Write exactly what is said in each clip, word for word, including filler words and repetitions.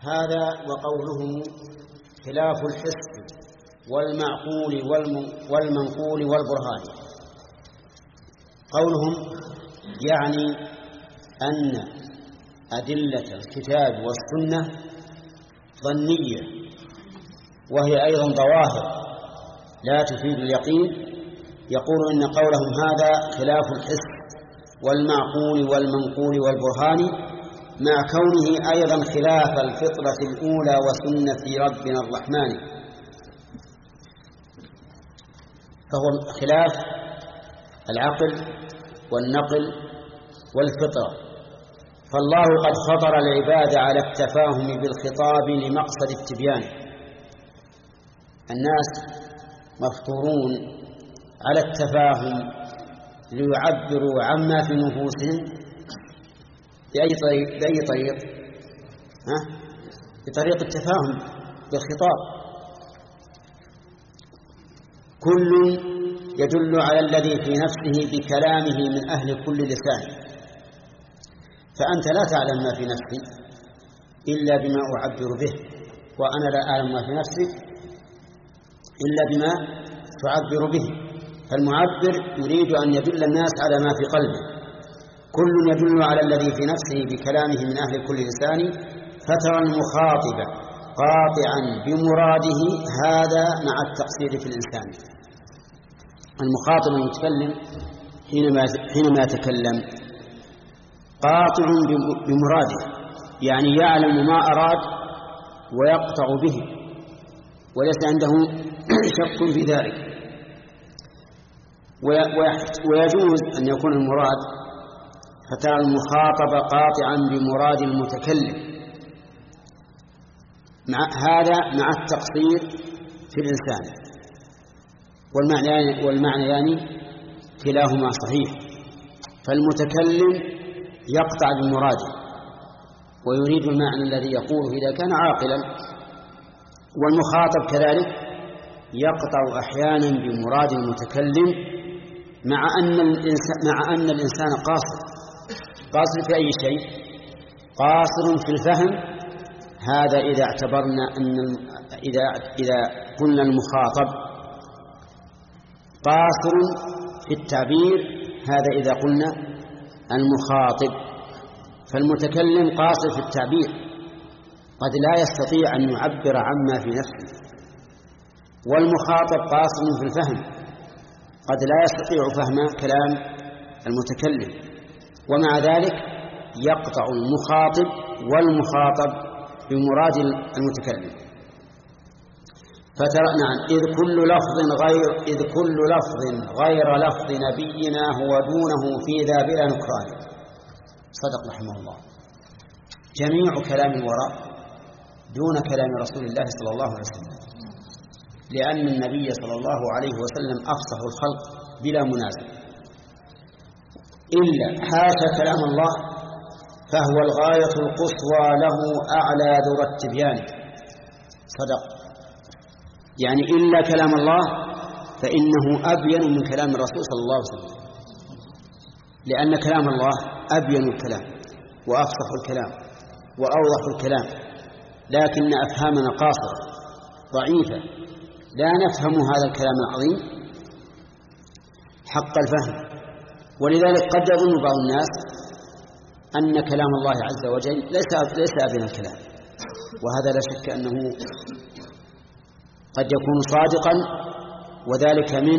هذا وقوله خلاف الحس والمعقول والمنقول والبرهان. قولهم يعني أن أدلة الكتاب والسنة ظنية وهي أيضا ظواهر لا تفيد اليقين. يقول إن قولهم هذا خلاف الحس والمعقول والمنقول والبرهان، مع كونه أيضا خلاف الفطرة الأولى وسنة ربنا الرحمن، فهو خلاف العقل والنقل والفطرة. فالله قد فطر العباد على التفاهم بالخطاب لمقصد التبيان. الناس مفطورون على التفاهم ليعبروا عما في نفوسهم بأي طريق؟ بأي طريق؟ ها؟ بطريق التفاهم بالخطاب. كل يدل على الذي في نفسه بكلامه من أهل كل لسان. فأنت لا تعلم ما في نفسي إلا بما أعبر به، وأنا لا أعلم ما في نفسي إلا بما تعبر به. فالمعبر يريد أن يدل الناس على ما في قلبه. كل يدل على الذي في نفسه بكلامه من أهل كل لسان، فترى المخاطب قاطعا بمراده هذا مع التقصير في الإنسان. المخاطب المتكلم حينما حينما يتكلم قاطع بمراده، يعني يعلم ما أراد ويقطع به وليس عنده شك في ذلك. ويجوز أن يكون المراد فترى المخاطب قاطعا بمراد المتكلم، مع هذا مع التقصير في الإنسان. والمعنى والمعنى يعني كلاهما صحيح. فالمتكلم يقطع بمراده ويريد المعنى الذي يقوله إذا كان عاقلا، والمخاطب كذلك يقطع أحيانا بمراد المتكلم، مع أن الإنسان مع أن الإنسان قاصر. قاصر في أي شيء؟ قاصر في الفهم. هذا إذا اعتبرنا أن إذا إذا قلنا المخاطب قاصر في التعبير، هذا إذا قلنا المخاطب. فالمتكلم قاصر في التعبير، قد لا يستطيع أن يعبر عما في نفسه. والمخاطب قاصر في الفهم، قد لا يستطيع فهم كلام المتكلم. ومع ذلك يقطع المخاطب والمخاطب بمراد المتكلم. فترى نعم إذ كل لفظ غير إذ كل لفظ غير لفظ نبينا هو دونه في ذا بلا نكران. صدق رحمه الله. جميع كلام الوراء دون كلام رسول الله صلى الله عليه وسلم، لأن النبي صلى الله عليه وسلم أفصح الخلق بلا منازع، إلا حاشا كلام الله فهو الغاية القصوى له أعلى ذرى التبيان. صدق. يعني إلا كلام الله فإنه أبين من كلام الرسول صلى الله عليه وسلم، لأن كلام الله أبين الكلام وأفصح الكلام وأوضح الكلام، لكن أفهامنا قاصرة ضعيفة، لا نفهم هذا الكلام العظيم حق الفهم. ولذلك قد يظن بعض الناس أن كلام الله عز وجل ليس ليس أبين الكلام، وهذا لا شك أنه قد يكون صادقا، وذلك من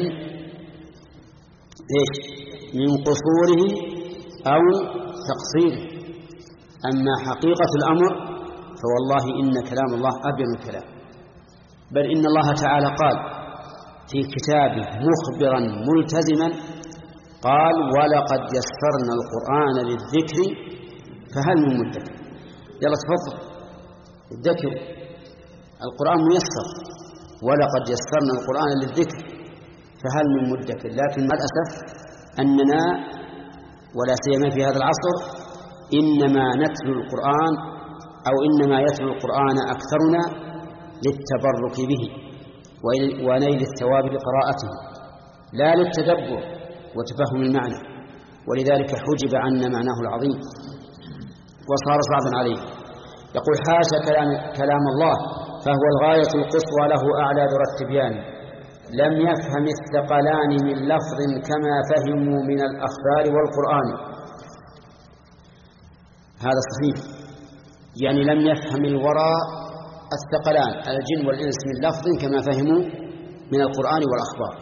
إيش؟ من قصوره أو تقصيره. أما حقيقة الأمر فوالله إن كلام الله أبين الكلام. بل إن الله تعالى قال في كتابه مخبرا ملتزما، قال ولقد يسرنا القرآن للذكر فهل من مدكر. يلا تفضل الذكر، القرآن ميسر، ولقد يسرنا القرآن للذكر فهل من مدكر. لكن مع الأسف أننا ولا سيما في هذا العصر إنما نتلو القرآن أو إنما يتلو القرآن أكثرنا للتبرك به ونيل الثواب بقراءته، لا للتدبر وتفهم المعنى. ولذلك حجب عنا معناه العظيم وصار صعبا عليه. يقول حاشا كلام, كلام الله فهو الغاية القصوى له أعلى در التبيان لم يفهم الثقلان من لفظ كما فهموا من الأخبار والقرآن. هذا صحيح، يعني لم يفهم الورى الثقلان الجن والإنس من لفظ كما فهموا من القرآن والأخبار.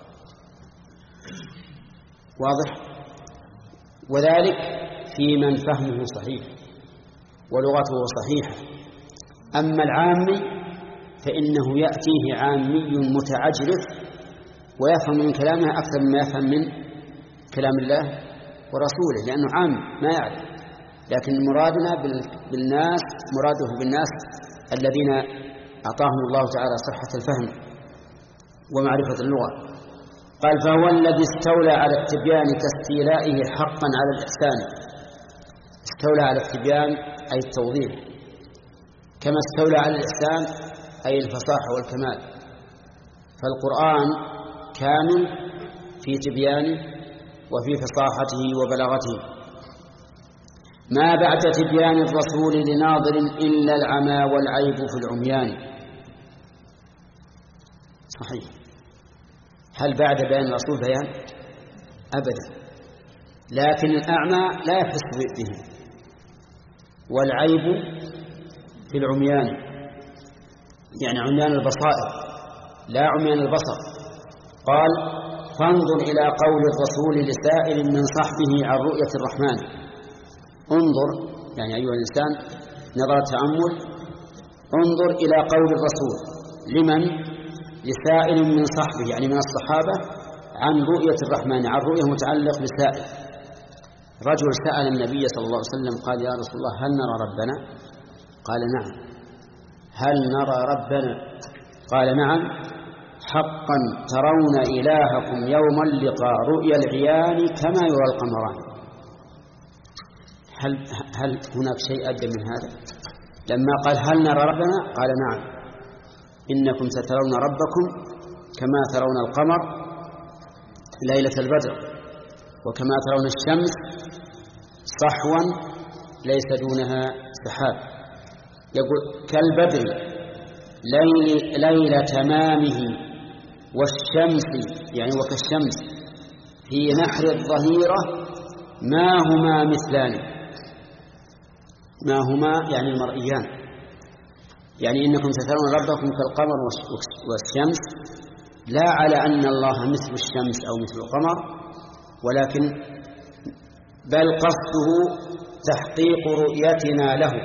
واضح؟ وذلك في من فهمه صحيح ولغته صحيحة. أما العامي فإنه يأتيه عامي متعجرف ويفهم من كلامه أكثر مما يفهم من كلام الله ورسوله، لأنه عام ما يعرف. لكن مرادنا بالناس مراده بالناس الذين أعطاهم الله تعالى صحة الفهم ومعرفة اللغة. قال فهو الذي استولى على التبيان كاستيلائه حقا على الإحسان. استولى على التبيان أي التوضيح، كما استولى على الإحسان أي الفصاحة والكمال. فالقرآن كامل في تبيانه وفي فصاحته وبلاغته. ما بعد تبيان الرسول لناظر إلا العمى والعيب في العميان. صحيح، هل بعد بيان الرسول بيان؟ أبدا، لكن الأعمى لا يحس به، والعيب في العميان يعني عميان البصائر لا عميان البصر. قال فانظر إلى قول الرسول لسائل من صحبه عن رؤية الرحمن. انظر يعني أيها الإنسان نظر تأمل، انظر إلى قول الرسول لمن؟ لسائل من صحبه يعني من الصحابة عن رؤية الرحمن. عن رؤية متعلق بسائل. رجل سأل النبي صلى الله عليه وسلم قال يا رسول الله هل نرى ربنا؟ قال نعم. هل نرى ربنا؟ قال نعم. حقا ترون إلهكم يوم اللقاء رؤيا العيان كما يرى القمران. هل, هل هناك شيء أدى من هذا؟ لما قال هل نرى ربنا؟ قال نعم، إنكم سترون ربكم كما ترون القمر ليلة البدر وكما ترون الشمس صحوا ليس دونها سحاب. يقول كالبدر ليل, ليل تمامه والشمس يعني وكالشمس في نحر الظهيرة ما هما مثلان. ما هما يعني المرئيان، يعني إنكم سترون ربكم كالقمر والشمس، لا على أن الله مثل الشمس أو مثل القمر، ولكن بل قصده تحقيق رؤيتنا له.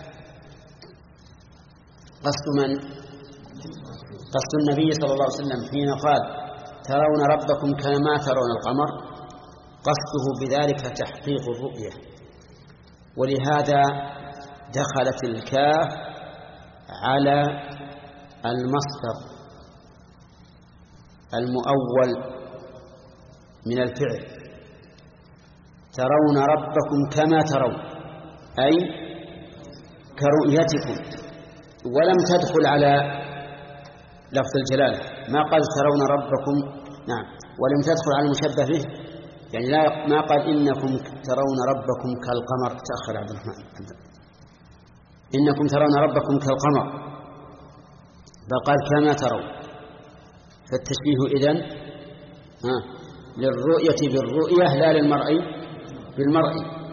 قصد من؟ قصد النبي صلى الله عليه وسلم حين قال ترون ربكم كما ترون القمر، قصده بذلك تحقيق الرؤية. ولهذا دخلت الكاف على المصدر المؤول من الفعل ترون ربكم كما ترون أي كرؤيتكم، ولم تدخل على لفظ الجلالة. ما قال ترون ربكم نعم، ولم تدخل على المشبه به، يعني لا ما قال إنكم ترون ربكم كالقمر. تأخر عبد الرحمن. إنكم ترون ربكم كالقمر، بل قال كما ترون. فالتشبيه إذن ها للرؤية بالرؤية لا للمرء بالمرء.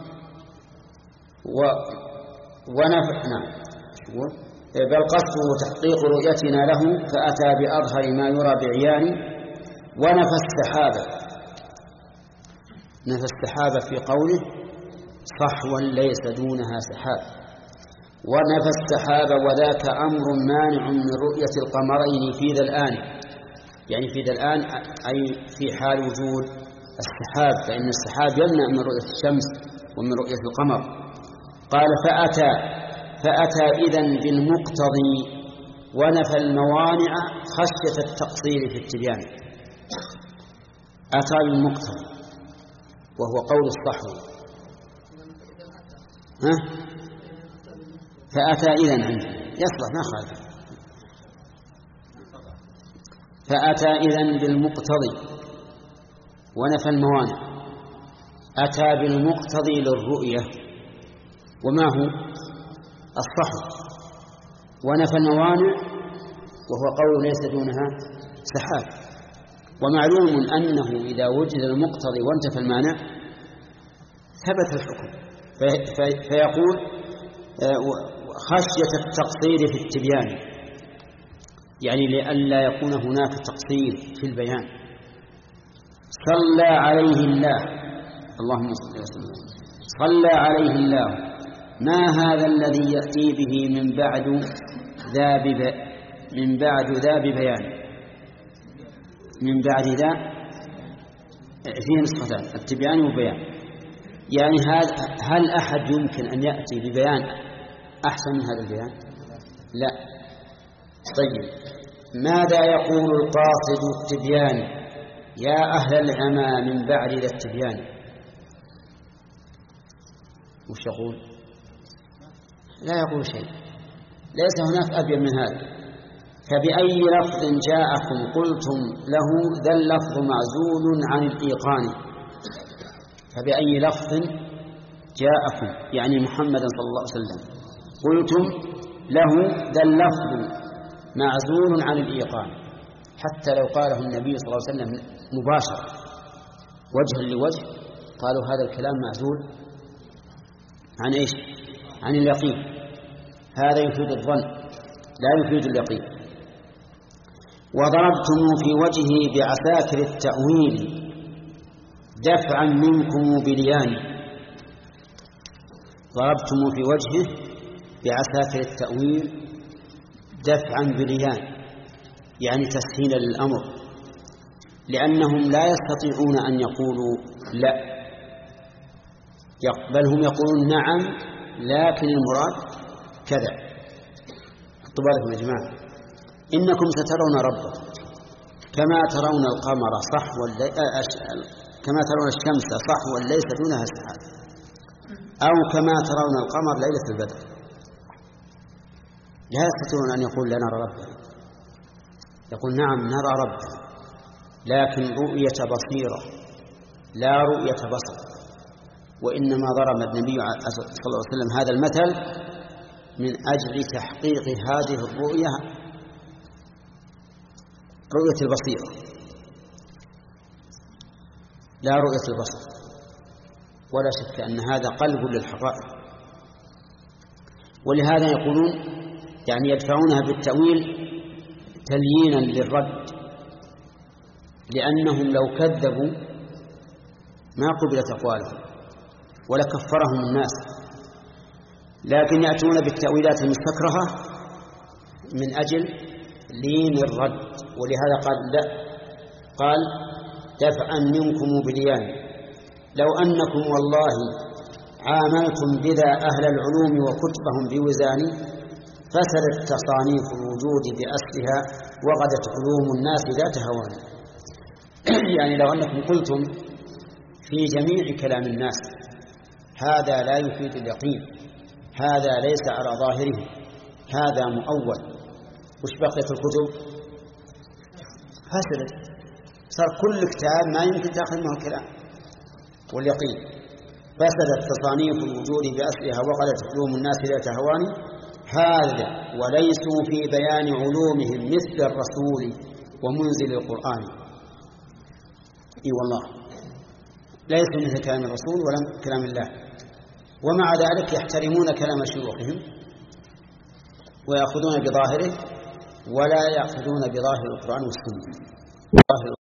و ونفع نعم بل قصده تحقيق رؤيتنا له فأتى بأظهر ما يرى بعيان. ونفى السحابة، نفى السحابة في قوله صحوا ليس دونها سحاب. ونفى السحاب وذاك أمر مانع من رؤية القمرين في ذا الآن، يعني في ذا الآن أي في حال وجود السحاب، فإن السحاب يمنع من رؤية الشمس ومن رؤية القمر. قال فأتى فأتى إذن بالمقتضي ونفى الموانع خشية التقصير في التبيان. أتى بالمقتضي وهو قول الصحو. ها؟ فأتى إذن عنده يصلح ما خالف. فأتى إذن بالمقتضي ونفى الموانع. أتى بالمقتضي للرؤية، وما هو؟ الصحو، ونفى الموانع وهو قول ليس دونها سحاب. ومعلوم أنه إذا وجد المقتضي وانتفى المانع ثبت الحكم، في في فيقول خشية التقصير في التبيان، يعني لئلا يكون هناك تقصير في البيان. صلى عليه الله، اللهم صل وسلم، صلى عليه الله، ما هذا الذي يأتي به من بعد ذا من بعد ذا ببيان. من بعد ذا فيه نسختان، التبيان والبيان، يعني هل أحد يمكن أن يأتي ببيان أحسن من هذا البيان؟ لا. طيب، ماذا يقول القاصد التبيان؟ يا أهل العمى من بعد ذا التبيان. وش يقول؟ لا يقول شيء، ليس هناك أبين من هذا. فبأي لفظ جاءكم قلتم له ذا اللفظ معزول عن الإيقان. فبأي لفظ جاءكم يعني محمد صلى الله عليه وسلم قلتم له ذا اللفظ معزول عن الإيقان، حتى لو قاله النبي صلى الله عليه وسلم مباشرة وجها لوجه قالوا هذا الكلام معزول عن إيش؟ عن اليقين. هذا يفيد الظن لا يفيد اليقين. وضربتم في وجهه بعساكر التأويل دفعا منكم بليان. ضربتم في وجهه بعساكر التأويل دفعا بليان، يعني تسهيلا للأمر، لأنهم لا يستطيعون أن يقولوا لا، بل هم يقولون نعم لكن المراد كذا. اكتبوا لكم يا جماعة، إنكم سترون ربكم كما ترون القمر صحوا الليل كما ترون الشمس صحوا ليس دونها سحاب، أو كما ترون القمر ليلة البدر. لا يستطيعون أن يقول لا نرى ربنا، يقول نعم نرى ربنا لكن رؤية بصيرة لا رؤية بصر. وإنما ضرب النبي صلى الله عليه وسلم هذا المثل من أجل تحقيق هذه الرؤية، رؤية البصيرة لا رؤية البصر. ولا شك أن هذا قلب للحقائق. ولهذا يقولون يعني يدفعونها بالتأويل تليينا للرد، لأنهم لو كذبوا ما قبلت أقوالهم ولا كفرهم الناس، لكن يأتون بالتأويلات المستكرهة من أجل لين الرد. ولهذا قال لا، قال دفعا منكم بليان. لو أنكم والله عاملتم بذا أهل العلوم وكتبهم بوزان فسدت تصانيف الوجود بأسرها وغدت علوم الناس ذات هوان. يعني لو أنكم قلتم في جميع كلام الناس هذا لا يفيد اليقين، هذا ليس على ظاهره، هذا مؤول، وش بقيت الكتب؟ فسدت، صار كل كتاب ما يمكن تأخذ منه الكلام واليقين. فسدت تصانيف الوجود بأسرها وغدت علوم الناس ذات هوان. هذا وليسوا في بيان علومهم مثل الرسول ومنزل القرآن. اي والله ليسوا مثل كلام الرسول ولا كلام الله، ومع ذلك يحترمون كلام شيوخهم ويأخذون بظاهره ولا يأخذون بظاهر القرآن والسنة.